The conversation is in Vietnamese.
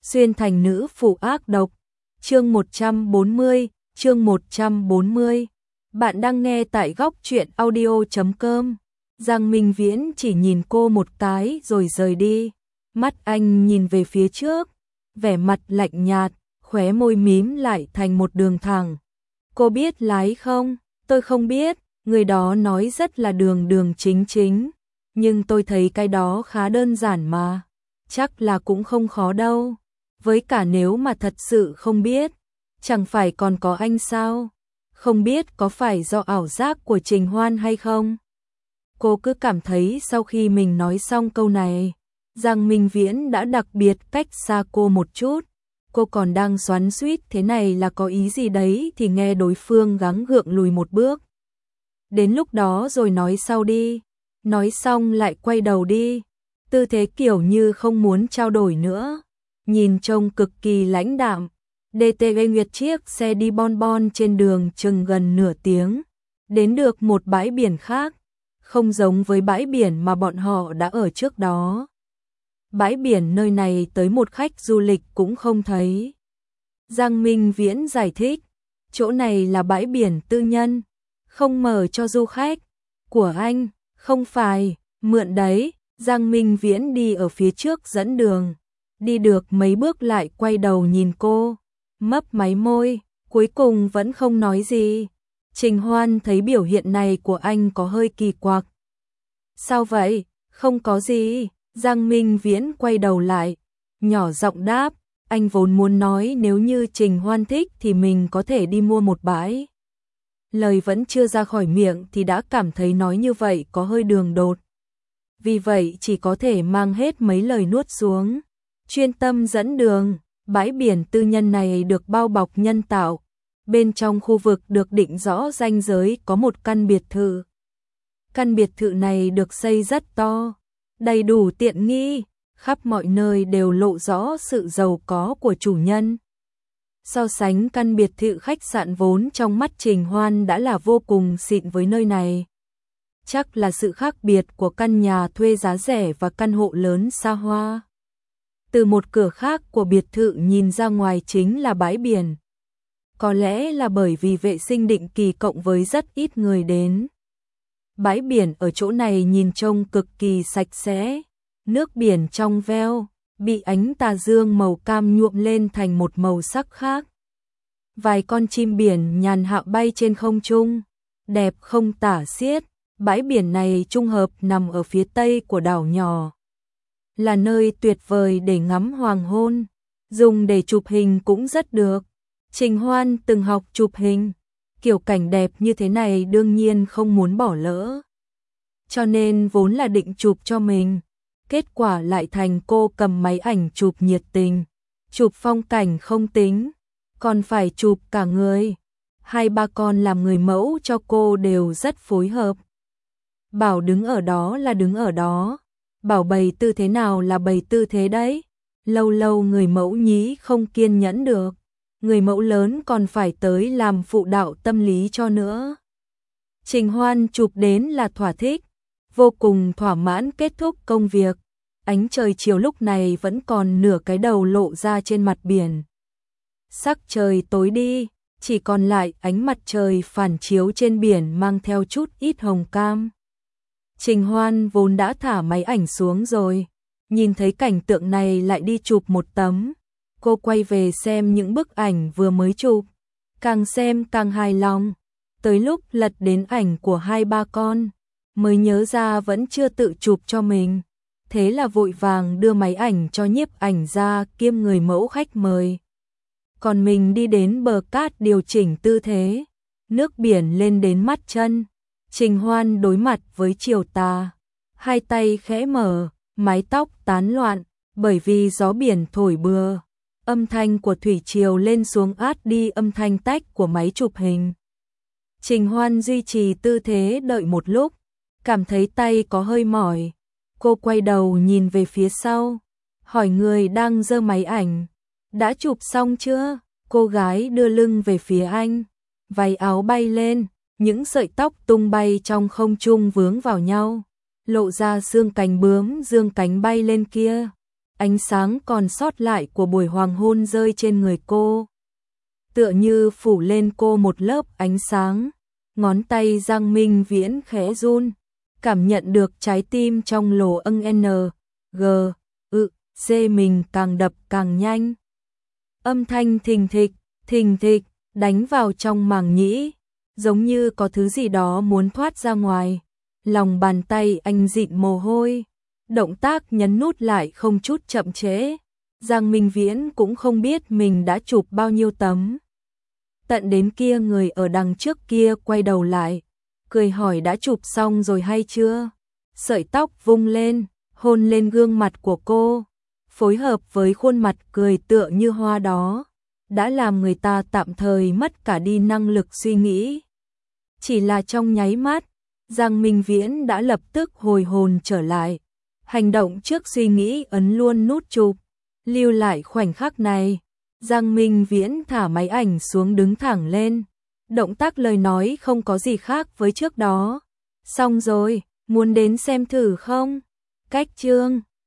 xuyên thành nữ phụ ác độc. Chương 140, chương 140. Bạn đang nghe tại góc truyện audio.com. Giang Minh Viễn chỉ nhìn cô một cái rồi rời đi. Mắt anh nhìn về phía trước, vẻ mặt lạnh nhạt, khóe môi mím lại thành một đường thẳng. Cô biết lái không? Tôi không biết, người đó nói rất là đường đường chính chính. Nhưng tôi thấy cái đó khá đơn giản mà. Chắc là cũng không khó đâu. Với cả nếu mà thật sự không biết, chẳng phải còn có anh sao? Không biết có phải do ảo giác của Trình Hoan hay không? Cô cứ cảm thấy sau khi mình nói xong câu này, Giang Minh Viễn đã đặc biệt cách xa cô một chút. Cô còn đang xoắn xuýt thế này là có ý gì đấy thì nghe đối phương gắng gượng lùi một bước. Đến lúc đó rồi nói sau đi. Nói xong lại quay đầu đi. Tư thế kiểu như không muốn trao đổi nữa. Nhìn trông cực kỳ lãnh đạm. DTV Nguyệt chiếc xe đi bon bon trên đường chừng gần nửa tiếng. Đến được một bãi biển khác. Không giống với bãi biển mà bọn họ đã ở trước đó. Bãi biển nơi này tới một khách du lịch cũng không thấy. Giang Minh Viễn giải thích. Chỗ này là bãi biển tư nhân. Không mở cho du khách. Của anh, không phải, mượn đấy. Giang Minh Viễn đi ở phía trước dẫn đường. Đi được mấy bước lại quay đầu nhìn cô. Mấp máy môi, cuối cùng vẫn không nói gì. Trình Hoan thấy biểu hiện này của anh có hơi kỳ quặc. Sao vậy? Không có gì. Giang Minh Viễn quay đầu lại, nhỏ giọng đáp, anh vốn muốn nói nếu như Trình Hoan thích thì mình có thể đi mua một bãi. Lời vẫn chưa ra khỏi miệng thì đã cảm thấy nói như vậy có hơi đường đột. Vì vậy chỉ có thể mang hết mấy lời nuốt xuống. Chuyên tâm dẫn đường, bãi biển tư nhân này được bao bọc nhân tạo. Bên trong khu vực được định rõ ranh giới có một căn biệt thự. Căn biệt thự này được xây rất to. Đầy đủ tiện nghi, khắp mọi nơi đều lộ rõ sự giàu có của chủ nhân. So sánh căn biệt thự khách sạn vốn trong mắt Trình Hoan đã là vô cùng xịn với nơi này. Chắc là sự khác biệt của căn nhà thuê giá rẻ và căn hộ lớn xa hoa. Từ một cửa khác của biệt thự nhìn ra ngoài chính là bãi biển. Có lẽ là bởi vì vệ sinh định kỳ cộng với rất ít người đến. Bãi biển ở chỗ này nhìn trông cực kỳ sạch sẽ, nước biển trong veo, bị ánh tà dương màu cam nhuộm lên thành một màu sắc khác. Vài con chim biển nhàn hạ bay trên không trung, đẹp không tả xiết. Bãi biển này trung hợp nằm ở phía tây của đảo nhỏ, là nơi tuyệt vời để ngắm hoàng hôn, dùng để chụp hình cũng rất được. Trình Hoan từng học chụp hình. Kiểu cảnh đẹp như thế này đương nhiên không muốn bỏ lỡ. Cho nên vốn là định chụp cho mình. Kết quả lại thành cô cầm máy ảnh chụp nhiệt tình. Chụp phong cảnh không tính, còn phải chụp cả người. 2-3 con làm người mẫu cho cô đều rất phối hợp. Bảo đứng ở đó là đứng ở đó. Bảo bày tư thế nào là bày tư thế đấy. Lâu lâu người mẫu nhí không kiên nhẫn được. Người mẫu lớn còn phải tới làm phụ đạo tâm lý cho nữa. Trình Hoan chụp đến là thỏa thích, vô cùng thỏa mãn kết thúc công việc. Ánh trời chiều lúc này vẫn còn nửa cái đầu lộ ra trên mặt biển. Sắc trời tối đi, chỉ còn lại ánh mặt trời phản chiếu trên biển mang theo chút ít hồng cam. Trình Hoan vốn đã thả máy ảnh xuống rồi, nhìn thấy cảnh tượng này lại đi chụp một tấm. Cô quay về xem những bức ảnh vừa mới chụp, càng xem càng hài lòng. Tới lúc lật đến ảnh của 2-3 con, mới nhớ ra vẫn chưa tự chụp cho mình. Thế là vội vàng đưa máy ảnh cho nhiếp ảnh gia kiêm người mẫu khách mời. Còn mình đi đến bờ cát điều chỉnh tư thế, nước biển lên đến mắt chân. Trình Hoan đối mặt với chiều tà, hai tay khẽ mở, mái tóc tán loạn, bởi vì gió biển thổi bừa. Âm thanh của thủy triều lên xuống át đi âm thanh tách của máy chụp hình. Trình Hoan duy trì tư thế đợi một lúc, cảm thấy tay có hơi mỏi. Cô quay đầu nhìn về phía sau, hỏi người đang giơ máy ảnh. Đã chụp xong chưa? Cô gái đưa lưng về phía anh, váy áo bay lên, những sợi tóc tung bay trong không trung vướng vào nhau, lộ ra xương cánh bướm dương cánh bay lên kia. ánh sáng còn sót lại của buổi hoàng hôn rơi trên người cô. Tựa như phủ lên cô một lớp ánh sáng, ngón tay Giang Minh Viễn khẽ run, cảm nhận được trái tim trong lỗ âng g, c mình càng đập càng nhanh. Âm thanh thình thịch, đánh vào trong màng nhĩ, giống như có thứ gì đó muốn thoát ra ngoài. Lòng bàn tay anh dịn mồ hôi, động tác nhấn nút lại không chút chậm trễ. Giang Minh Viễn cũng không biết mình đã chụp bao nhiêu tấm. Tận đến kia người ở đằng trước kia quay đầu lại, cười hỏi đã chụp xong rồi hay chưa? Sợi tóc vung lên, hôn lên gương mặt của cô, phối hợp với khuôn mặt cười tựa như hoa đó, đã làm người ta tạm thời mất cả đi năng lực suy nghĩ. Chỉ là trong nháy mắt, Giang Minh Viễn đã lập tức hồi hồn trở lại, hành động trước suy nghĩ ấn luôn nút chụp, lưu lại khoảnh khắc này. Giang Minh Viễn thả máy ảnh xuống đứng thẳng lên, động tác lời nói không có gì khác với trước đó. Xong rồi, muốn đến xem thử không? Cách chương